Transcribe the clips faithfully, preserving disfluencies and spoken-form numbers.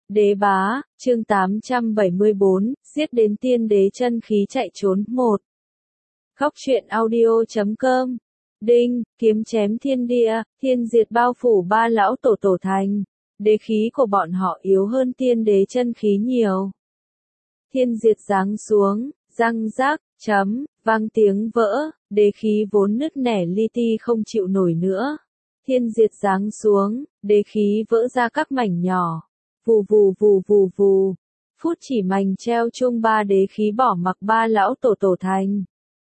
Đế bá, chương tám trăm bảy mươi bốn, giết đến tiên đế chân khí chạy trốn, một. Góc truyện audio chấm com. Đinh, kiếm chém thiên địa, thiên diệt bao phủ ba lão tổ tổ thành. Đế khí của bọn họ yếu hơn tiên đế chân khí nhiều. Thiên diệt giáng xuống, răng rác, chấm, vang tiếng vỡ, đế khí vốn nứt nẻ li ti không chịu nổi nữa. Thiên diệt giáng xuống, đế khí vỡ ra các mảnh nhỏ. Vù vù vù vù vù. Phút chỉ mảnh treo chung ba đế khí bỏ mặc ba lão tổ tổ thành.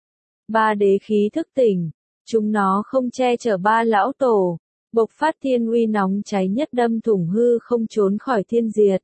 Ba đế khí thức tỉnh. Chúng nó không che chở ba lão tổ. Bộc phát thiên uy nóng cháy nhất đâm thủng hư không trốn khỏi thiên diệt.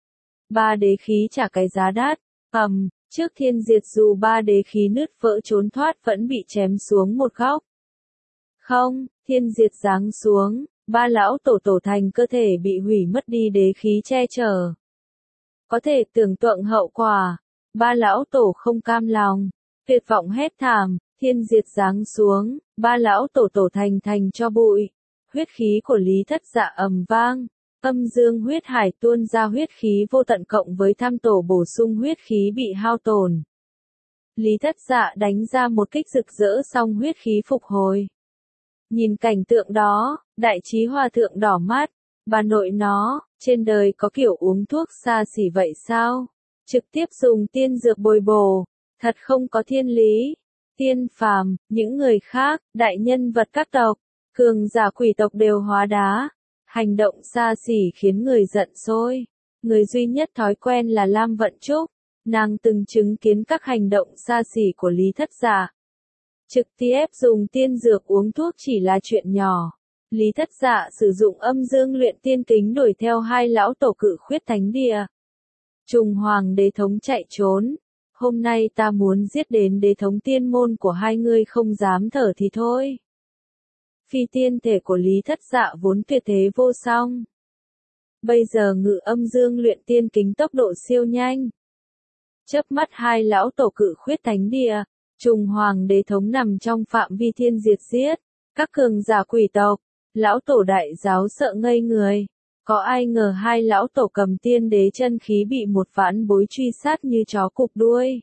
Ba đế khí trả cái giá đắt. Ầm, trước thiên diệt dù ba đế khí nứt vỡ trốn thoát vẫn bị chém xuống một góc. Không, thiên diệt giáng xuống. Ba lão tổ tổ thành cơ thể bị hủy mất đi đế khí che chở. Có thể tưởng tượng hậu quả. Ba lão tổ không cam lòng. Tuyệt vọng hét thảm, thiên diệt giáng xuống. Ba lão tổ tổ thành thành cho bụi. Huyết khí của Lý Thất Dạ ầm vang. Âm dương huyết hải tuôn ra huyết khí vô tận cộng với tham tổ bổ sung huyết khí bị hao tổn. Lý Thất Dạ đánh ra một kích rực rỡ xong huyết khí phục hồi. Nhìn cảnh tượng đó, đại trí hòa thượng đỏ mắt, bà nội nó, trên đời có kiểu uống thuốc xa xỉ vậy sao? Trực tiếp dùng tiên dược bồi bổ, thật không có thiên lý. Tiên phàm, những người khác, đại nhân vật các tộc, cường giả quỷ tộc đều hóa đá. Hành động xa xỉ khiến người giận sôi. Người duy nhất thói quen là Lam Vận Trúc, nàng từng chứng kiến các hành động xa xỉ của Lý Thất Dạ. Trực tiếp dùng tiên dược uống thuốc chỉ là chuyện nhỏ. Lý Thất Dạ sử dụng âm dương luyện tiên kính đuổi theo hai lão tổ cự khuyết thánh địa. Trùng hoàng đế thống chạy trốn. Hôm nay ta muốn giết đến đế thống tiên môn của hai ngươi không dám thở thì thôi. Phi tiên thể của Lý Thất Dạ vốn tuyệt thế vô song. Bây giờ ngự âm dương luyện tiên kính tốc độ siêu nhanh. Chớp mắt hai lão tổ cự khuyết thánh địa. Trùng hoàng đế thống nằm trong phạm vi thiên diệt giết. Các cường giả quỷ tộc, lão tổ đại giáo sợ ngây người. Có ai ngờ hai lão tổ cầm tiên đế chân khí bị một vãn bối truy sát như chó cụp đuôi.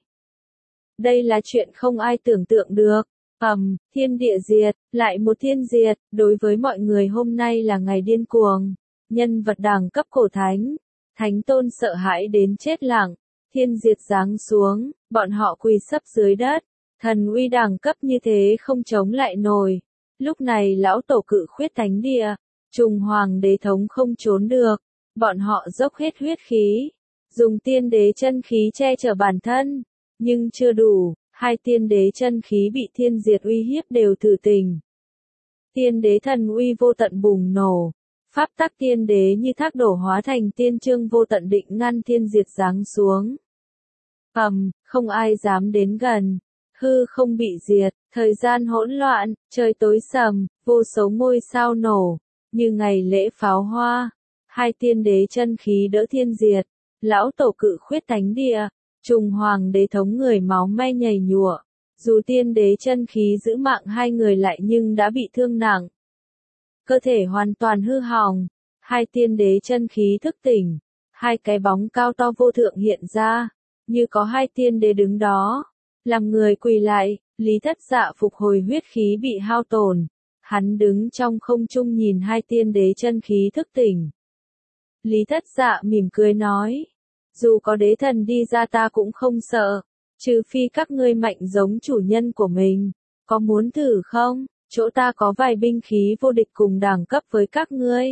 Đây là chuyện không ai tưởng tượng được. Ầm, thiên địa diệt, lại một thiên diệt, đối với mọi người hôm nay là ngày điên cuồng. Nhân vật đẳng cấp cổ thánh, thánh tôn sợ hãi đến chết lặng. Thiên diệt giáng xuống, bọn họ quỳ sấp dưới đất. Thần uy đẳng cấp như thế không chống lại nổi. Lúc này lão tổ cự khuyết thánh địa, trùng hoàng đế thống không trốn được. Bọn họ dốc hết huyết khí, dùng tiên đế chân khí che chở bản thân, nhưng chưa đủ, hai tiên đế chân khí bị thiên diệt uy hiếp đều thử tình. Tiên đế thần uy vô tận bùng nổ, pháp tắc tiên đế như thác đổ hóa thành tiên chương vô tận định ngăn thiên diệt giáng xuống. Ầm, không ai dám đến gần. Hư không bị diệt, thời gian hỗn loạn, trời tối sầm, vô số ngôi sao nổ, như ngày lễ pháo hoa. Hai tiên đế chân khí đỡ thiên diệt, lão tổ cự khuyết thánh địa, trùng hoàng đế thống người máu me nhảy nhụa. Dù tiên đế chân khí giữ mạng hai người lại nhưng đã bị thương nặng. Cơ thể hoàn toàn hư hỏng, hai tiên đế chân khí thức tỉnh, hai cái bóng cao to vô thượng hiện ra, như có hai tiên đế đứng đó. Làm người quỳ lại, Lý Thất Dạ phục hồi huyết khí bị hao tổn. Hắn đứng trong không trung nhìn hai tiên đế chân khí thức tỉnh. Lý Thất Dạ mỉm cười nói. Dù có đế thần đi ra ta cũng không sợ. Trừ phi các ngươi mạnh giống chủ nhân của mình. Có muốn thử không? Chỗ ta có vài binh khí vô địch cùng đẳng cấp với các ngươi.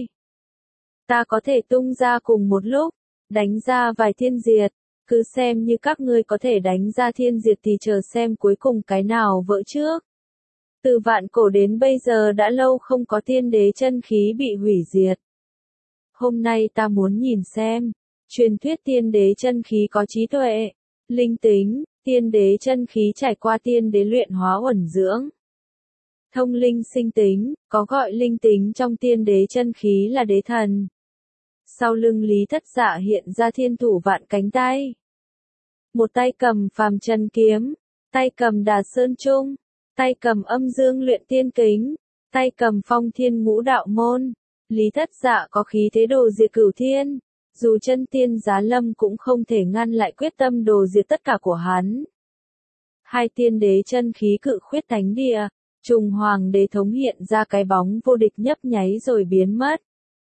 Ta có thể tung ra cùng một lúc. Đánh ra vài thiên diệt. Cứ xem như các ngươi có thể đánh ra thiên diệt thì chờ xem cuối cùng cái nào vỡ trước. Từ vạn cổ đến bây giờ đã lâu không có tiên đế chân khí bị hủy diệt. Hôm nay ta muốn nhìn xem, truyền thuyết tiên đế chân khí có trí tuệ, linh tính, tiên đế chân khí trải qua tiên đế luyện hóa uẩn dưỡng. Thông linh sinh tính, có gọi linh tính trong tiên đế chân khí là đế thần. Sau lưng Lý Thất Dạ hiện ra thiên thủ vạn cánh tay. Một tay cầm phàm trần kiếm, tay cầm đà sơn trung, tay cầm âm dương luyện tiên kính, tay cầm phong thiên ngũ đạo môn. Lý Thất Dạ có khí thế đồ diệt cửu thiên, dù chân tiên giá lâm cũng không thể ngăn lại quyết tâm đồ diệt tất cả của hắn. Hai tiên đế chân khí cự khuyết thánh địa, trùng hoàng đế thống hiện ra cái bóng vô địch nhấp nháy rồi biến mất.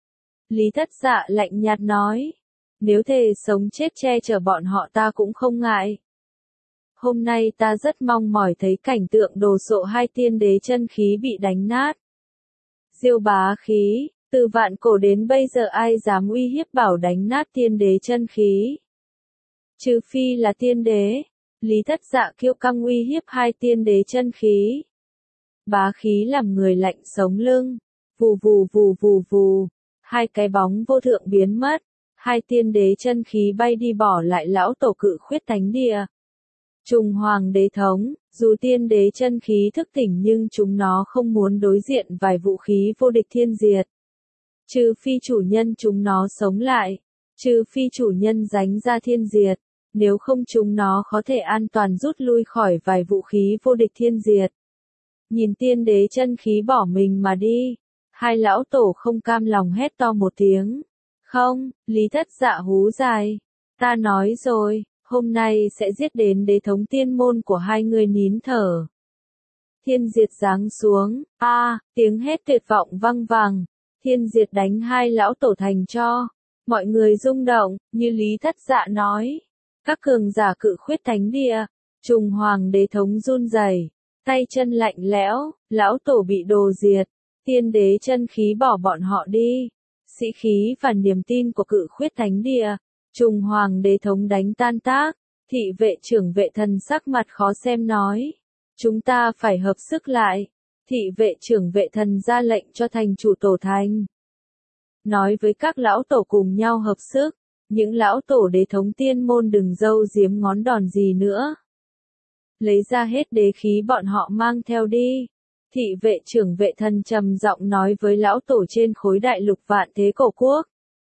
Lý Thất Dạ lạnh nhạt nói, nếu thề sống chết che chở bọn họ ta cũng không ngại. Hôm nay ta rất mong mỏi thấy cảnh tượng đồ sộ hai tiên đế chân khí bị đánh nát. Diêu bá khí, từ vạn cổ đến bây giờ ai dám uy hiếp bảo đánh nát tiên đế chân khí. Trừ phi là tiên đế, Lý Thất Dạ kiêu căng uy hiếp hai tiên đế chân khí. Bá khí làm người lạnh sống lưng, vù vù vù vù vù, hai cái bóng vô thượng biến mất, hai tiên đế chân khí bay đi bỏ lại lão tổ cự khuyết thánh địa. Trùng hoàng đế thống, dù tiên đế chân khí thức tỉnh nhưng chúng nó không muốn đối diện vài vũ khí vô địch thiên diệt. Trừ phi chủ nhân chúng nó sống lại, trừ phi chủ nhân giánh ra thiên diệt, nếu không chúng nó có thể an toàn rút lui khỏi vài vũ khí vô địch thiên diệt. Nhìn tiên đế chân khí bỏ mình mà đi, hai lão tổ không cam lòng hét to một tiếng. Không, Lý Thất Dạ hú dài, ta nói rồi. Hôm nay sẽ giết đến đế thống tiên môn của hai người nín thở. Thiên diệt giáng xuống, a à, tiếng hét tuyệt vọng vang vang. Thiên diệt đánh hai lão tổ thành cho. Mọi người rung động, như Lý Thất Dạ nói. Các cường giả cự khuyết thánh địa, trùng hoàng đế thống run rẩy, tay chân lạnh lẽo, lão tổ bị đồ diệt. Tiên đế chân khí bỏ bọn họ đi. Sĩ khí và niềm tin của cự khuyết thánh địa. Trùng hoàng đế thống đánh tan tác, thị vệ trưởng vệ thần sắc mặt khó xem nói. Chúng ta phải hợp sức lại. Thị vệ trưởng vệ thần ra lệnh cho thành chủ tổ thành. Nói với các lão tổ cùng nhau hợp sức, những lão tổ đế thống tiên môn đừng dâu giếm ngón đòn gì nữa. Lấy ra hết đế khí bọn họ mang theo đi. Thị vệ trưởng vệ thần trầm giọng nói với lão tổ trên khối đại lục vạn thế cổ quốc.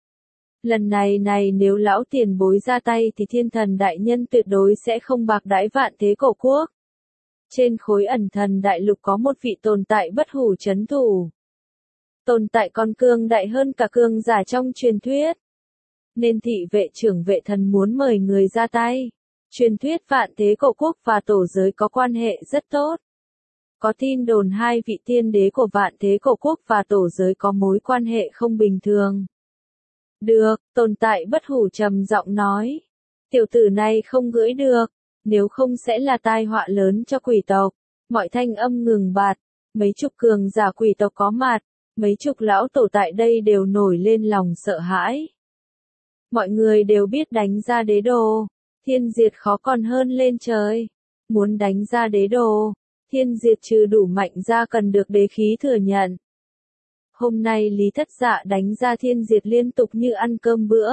Lần này này nếu lão tiền bối ra tay thì thiên thần đại nhân tuyệt đối sẽ không bạc đãi vạn thế cổ quốc. Trên khối ẩn thần đại lục có một vị tồn tại bất hủ chấn thủ. Tồn tại còn cường đại hơn cả cường giả trong truyền thuyết. Nên thị vệ trưởng vệ thần muốn mời người ra tay. Truyền thuyết vạn thế cổ quốc và tổ giới có quan hệ rất tốt. Có tin đồn hai vị tiên đế của vạn thế cổ quốc và tổ giới có mối quan hệ không bình thường. Được, tồn tại bất hủ trầm giọng nói. Tiểu tử này không gửi được, nếu không sẽ là tai họa lớn cho quỷ tộc. Mọi thanh âm ngừng bạt, mấy chục cường giả quỷ tộc có mặt, mấy chục lão tổ tại đây đều nổi lên lòng sợ hãi. Mọi người đều biết đánh ra đế đồ, thiên diệt khó còn hơn lên trời. Muốn đánh ra đế đồ, thiên diệt trừ đủ mạnh ra cần được đế khí thừa nhận. Hôm nay Lý Thất Dạ đánh ra thiên diệt liên tục như ăn cơm bữa.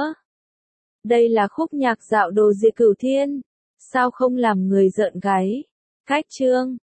Đây là khúc nhạc dạo đồ diệt cửu thiên, sao không làm người rợn gáy. Cách chương